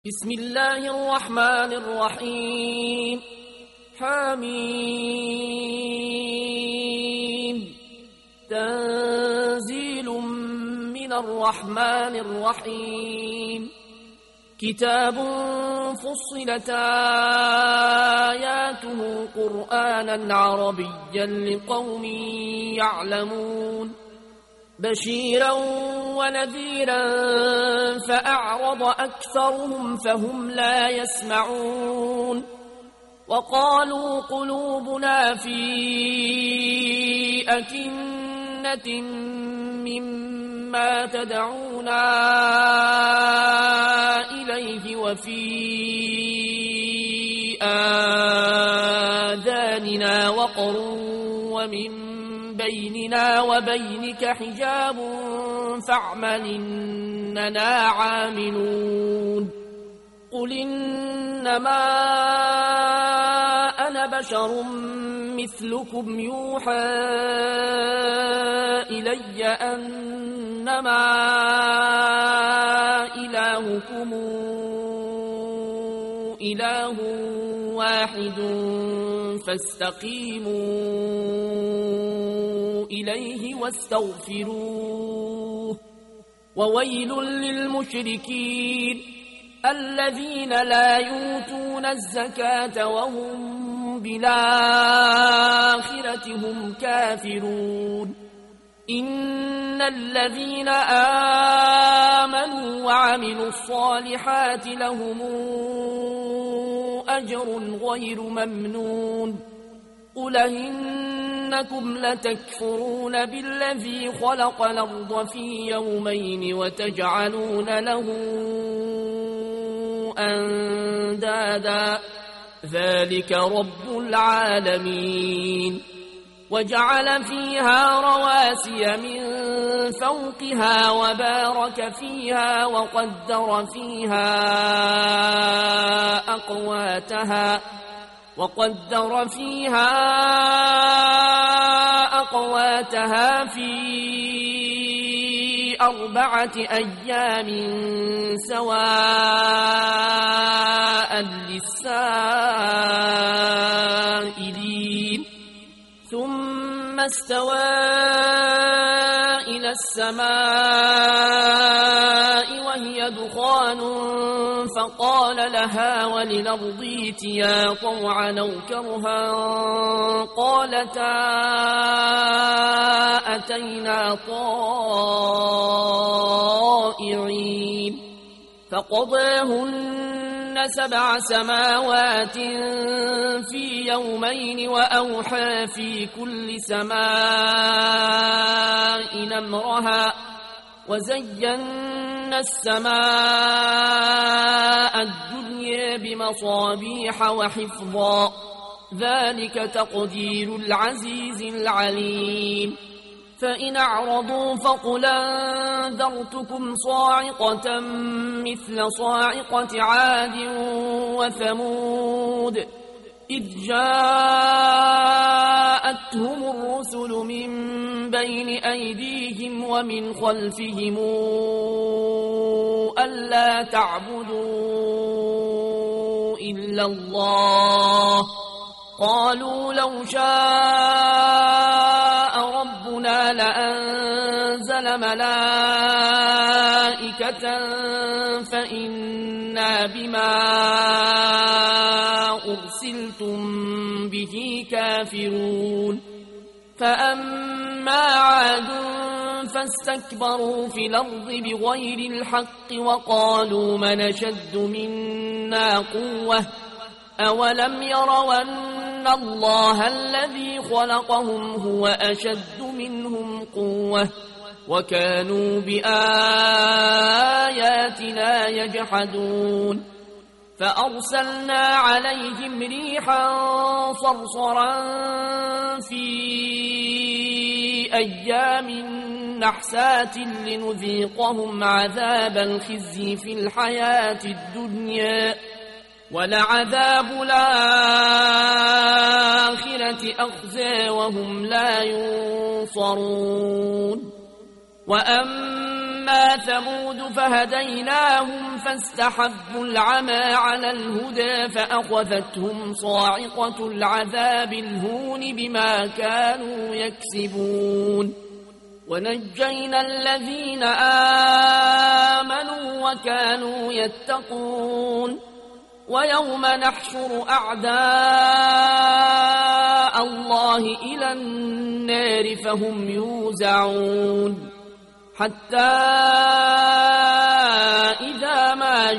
بسم الله الرحمن الرحيم. حميم. تنزيل من الرحمن الرحيم. كتاب فصلت آياته قرآنا عربيا لقوم يعلمون بشيرا ونذيرا فأعرض أكثرهم فهم لا يسمعون وقالوا قلوبنا في أكنة مما تدعونا إليه وفي آذاننا وقر ومن بيننا وبينك حجاب فاعمل إننا عاملون قل إنما أنا بشر مثلكم يوحى إلي أنما إلهكم إله واحد فاستقيموا إليه واستغفروه وويل للمشركين الذين لا يؤتون الزكاة وهم بالآخرة هم كافرون إن الذين آمنوا وعملوا الصالحات لهم أجر غير ممنون قل إنكم لتكفرون بالذي خلق الأرض في يومين وتجعلون له أندادا ذلك رب العالمين وجعل فيها رواسي من فوقها وبارك فيها وقدر فيها أقواتها في 4 أيام سواء للسائلين ثم استوى إلى السماء وهي دخان فقال لها وللأرض ائتيا طوعا أو كرها قالتا أتينا طائعين فقضاهن 7 سماوات في يومين وأوحى في كل سماء أمرها وزينا السماء الدنيا بمصابيح وحفظا ذلك تقدير العزيز العليم فإن أعرضوا فقل أنذرتكم صاعقة مثل صاعقة عاد وثمود إذ جاءتهم الرسل من بين أيديهم ومن خلفهم ألا تعبدوا إلا الله قالوا لو شاء ربنا لأنزل ملائكة فإنا بما أرسلتم به كافرون فأما عاد فاستكبروا في الأرض بغير الحق وقالوا من أشد منا قوة أولم يروا أن الله الذي خلقهم هو أشد منهم قوة وكانوا بآياتنا يجحدون فأرسلنا عليهم ريحا صرصرا في أيام نحسات لنذيقهم عذاب الخزي في الحياة الدنيا ولعذاب الآخرة أخزى وهم لا ينصرون وأما أما ثمود فهديناهم فاستحبوا العمى على الهدى فأخذتهم صاعقة العذاب الهون بما كانوا يكسبون ونجينا الذين آمنوا وكانوا يتقون ويوم نحشر أعداء الله إلى النار فهم يوزعون حتى إذا ما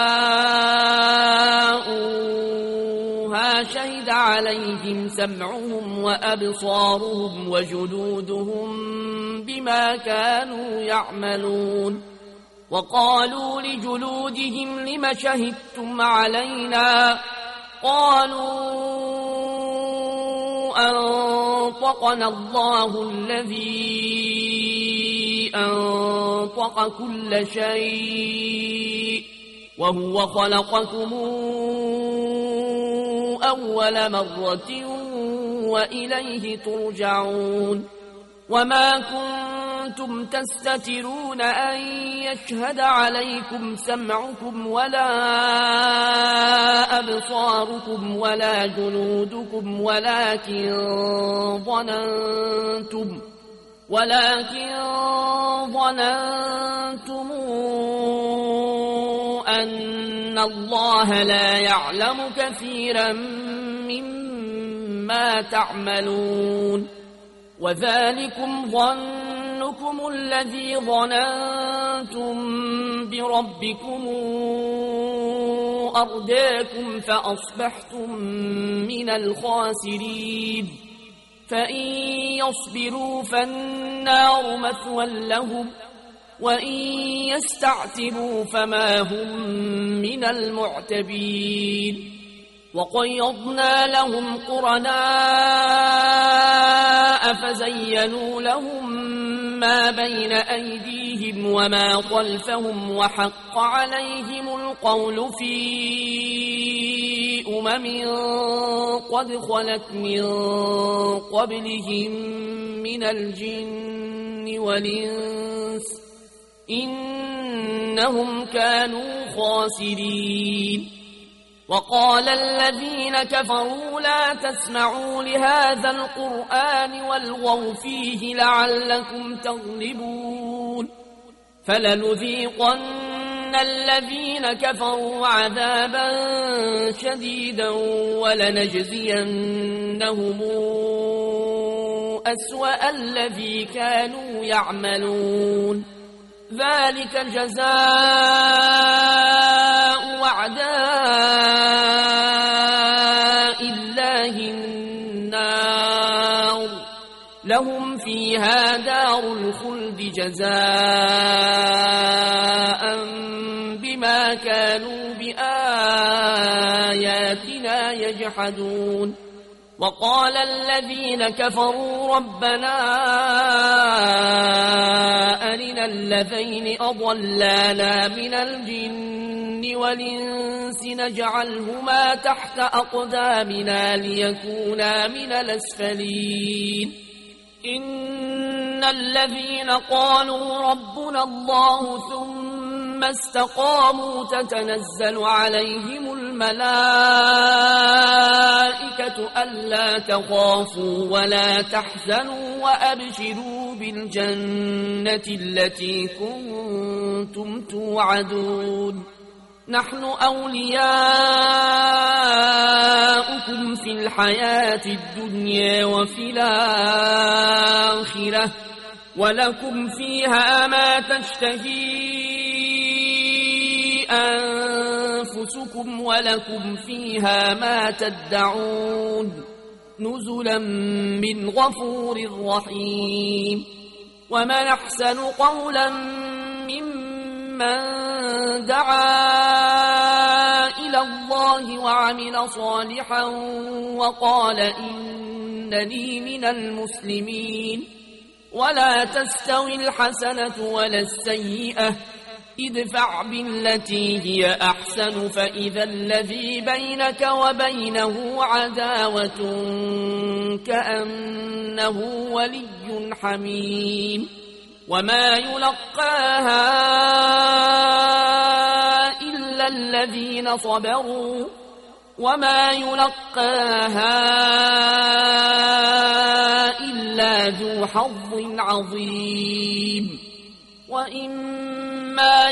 جاءوها شهد عليهم سمعهم وأبصارهم وجلودهم بما كانوا يعملون وقالوا لجلودهم لم شهدتم علينا قالوا أنطقنا الله الذي أنطق كل شيء وهو خلقكم أول مرة وإليه ترجعون وما كنتم تستترون أن يشهد عليكم سمعكم ولا أبصاركم ولا جلودكم ولكن ظننتم أن الله لا يعلم كثيرا مما تعملون وذلكم ظنكم الذي ظننتم بربكم أرداكم فأصبحتم من الخاسرين فإن يصبروا فالنار مثوى لهم وإن يستعتبوا فما هم من المعتبين وقيضنا لهم قرناء فزينوا لهم ما بين أيديهم وما خلفهم وحق عليهم القول في قد خلت من قبلهم من الجن والإنس إنهم كانوا خاسرين وقال الذين كفروا لا تسمعوا لهذا القرآن والغوا فيه لعلكم تغلبون فلنذيقن الذين كفروا عذابا شديدا ولنجزينهم أسوأ الذي كانوا يعملون ذلك جزاء أعداء الله النار لهم فيها دار الخلد جزاء بما كانوا بآياتنا يجحدون وقال الذين كفروا ربنا أرنا الذين أضلانا من الجن والإنس نجعلهما تحت أقدامنا ليكونا من الأسفلين إن الذين قالوا ربنا الله ثم استقاموا تتنزل عليهم الملائكة ألا تخافوا ولا تحزنوا وأبشروا بالجنة التي كنتم توعدون نحن أولياؤكم في الحياة الدنيا وفي الآخرة ولكم فيها ما تشتهي أنفسكم ولكم فيها ما تدعون نزلا من غفور رحيم ومن أحسن قولا ممن دعا إلى الله وعمل صالحا وقال إنني من المسلمين ولا تستوي الحسنة ولا السيئة ادفع بالتي هي أحسن فإذا الذي بينك وبينه عداوة كأنه ولي حميم وما يلقاها إلا الذين صبروا وما يلقاها إلا ذو حظ عظيم وإما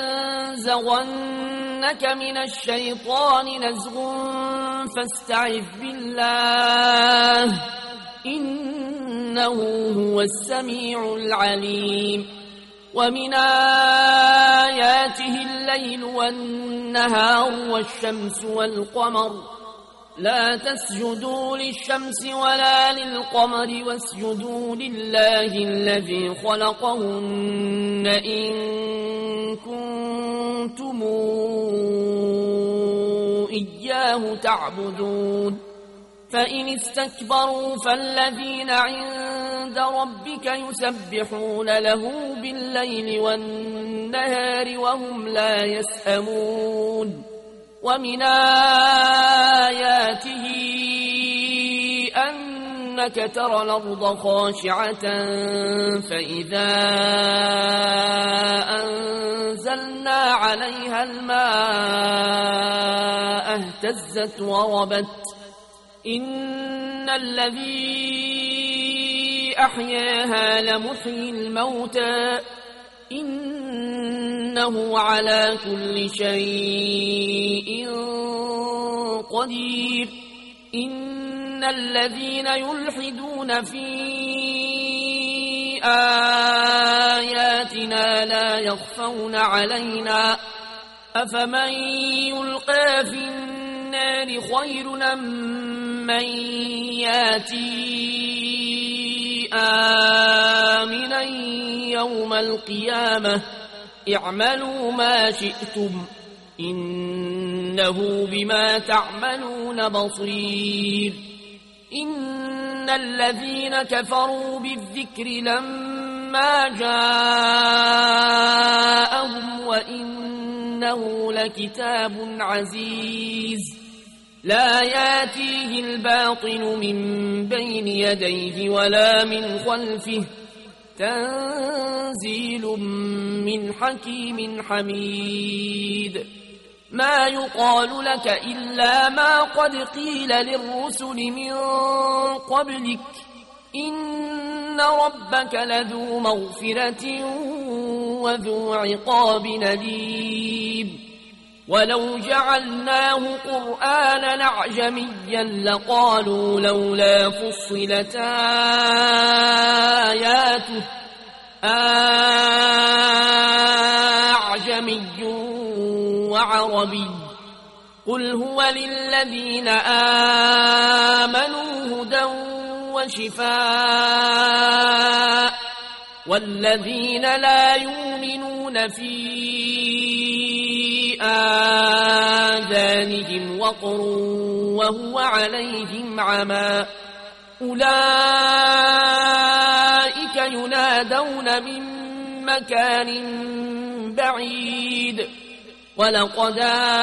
ينزغنك من الشيطان نزغ فاستعذ بالله إنه هو السميع العليم ومن آياته الليل والنهار والشمس والقمر لا تسجدوا للشمس ولا للقمر واسجدوا لله الذي خلقهن إن كنتم إياه تعبدون فإن استكبروا فالذين عند ربك يسبحون له بالليل والنهار وهم لا يسأمون ومن آياته أنك ترى الأرض خاشعة فإذا أنزلنا عليها الماء اهتزت وربت إن الذي أحياها لمحيي الموتى إنه على كل شيء قدير إن الذين يلحدون في آياتنا لا يخفون علينا أفمن يلقى في النار خير من ياتي آمنا يوم القيامة اعملوا ما شئتم إنه بما تعملون بصير إن الذين كفروا بالذكر لما جاءهم وإنه لكتاب عزيز لا ياتيه الباطل من بين يديه ولا من خلفه تنزيل من حكيم حميد ما يقال لك إلا ما قد قيل للرسل من قبلك إن ربك لذو مغفرة وذو عقاب أليم ولو جعلناه قرآنا أعجميا لقالوا لولا فصلت آياته أعجمي وعربي قل هو للذين آمنوا هدى وشفاء والذين لا يؤمنون في آذانهم وقر وهو عليهم عمى أولئك ينادون من مكان بعيد ولقد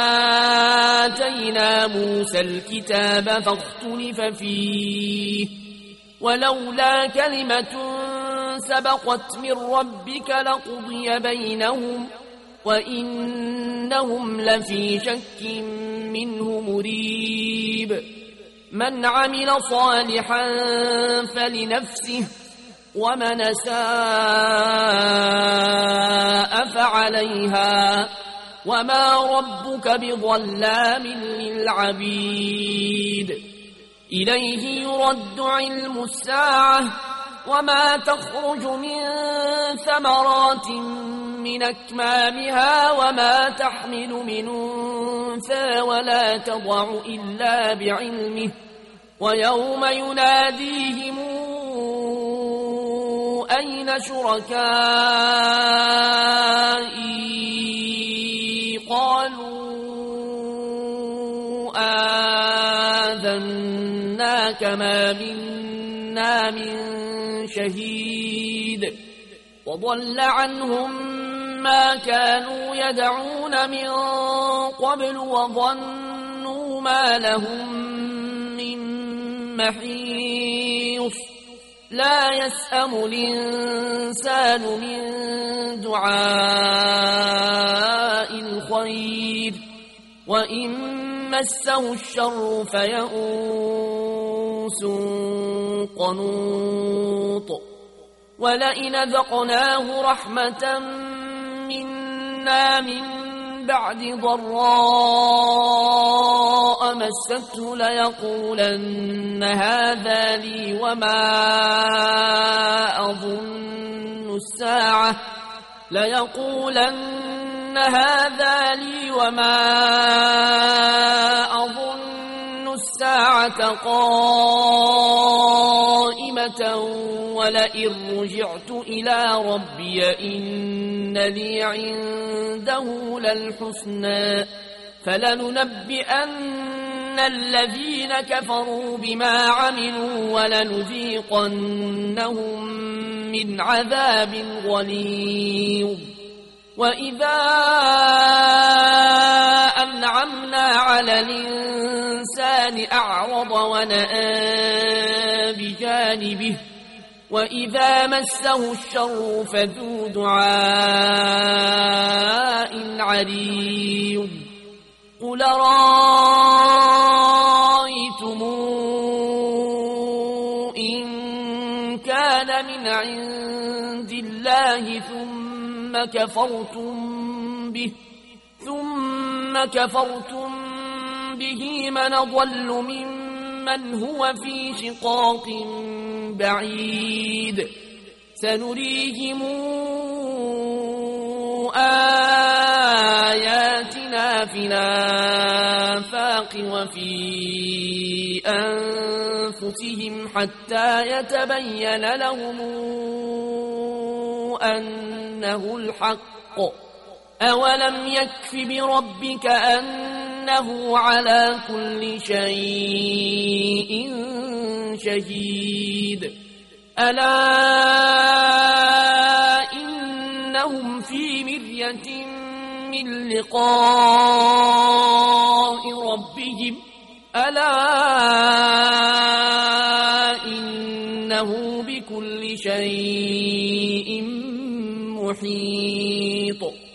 آتينا موسى الكتاب فاختلف فيه ولولا كلمة سبقت من ربك لقضي بينهم وإنهم لفي شك منه مريب من عمل صالحا فلنفسه ومن أساء فعليها وما ربك بظلام للعبيد إليه يرد علم الساعة وما تخرج من ثمرات من أكمامها وما تحمل من أنثى ولا تضع إلا بعلمه ويوم يناديهم أين شركائي قالوا آذناك ما منا من شهيد وضل عنهم ما كانوا يدعون من قبل وظنوا ما لهم من محيص لا يسأم الإنسان من دعاء الخير وإن مسه الشر فيئوس قنوط ولئن ذقناه رحمة منا من بعد ضراء مسته ليقولن هذا لي وما أظن الساعة قائمة ولئن رجعت إلى ربي إن لي عنده للحسنى فلننبئن الذين كفروا بما عملوا ولنذيقنهم من عذاب غليظ وإذا أنعمنا على الإنسان أعرض ونأى بجانبه وإذا مسه الشر فذو دعاء عريض قل رأيتم إن كان من عند الله ثم كفرتم به من ضل ممن هو في شقاق بعيد سنريهم آياتنا في الآفاق وفي أنفسهم حتى يتبين لهم أنه الحق أولم يكف بربك أنه على كل شيء شهيد ألا إنهم في مرية من لقاء ربهم ألا إنه بكل شيء محيط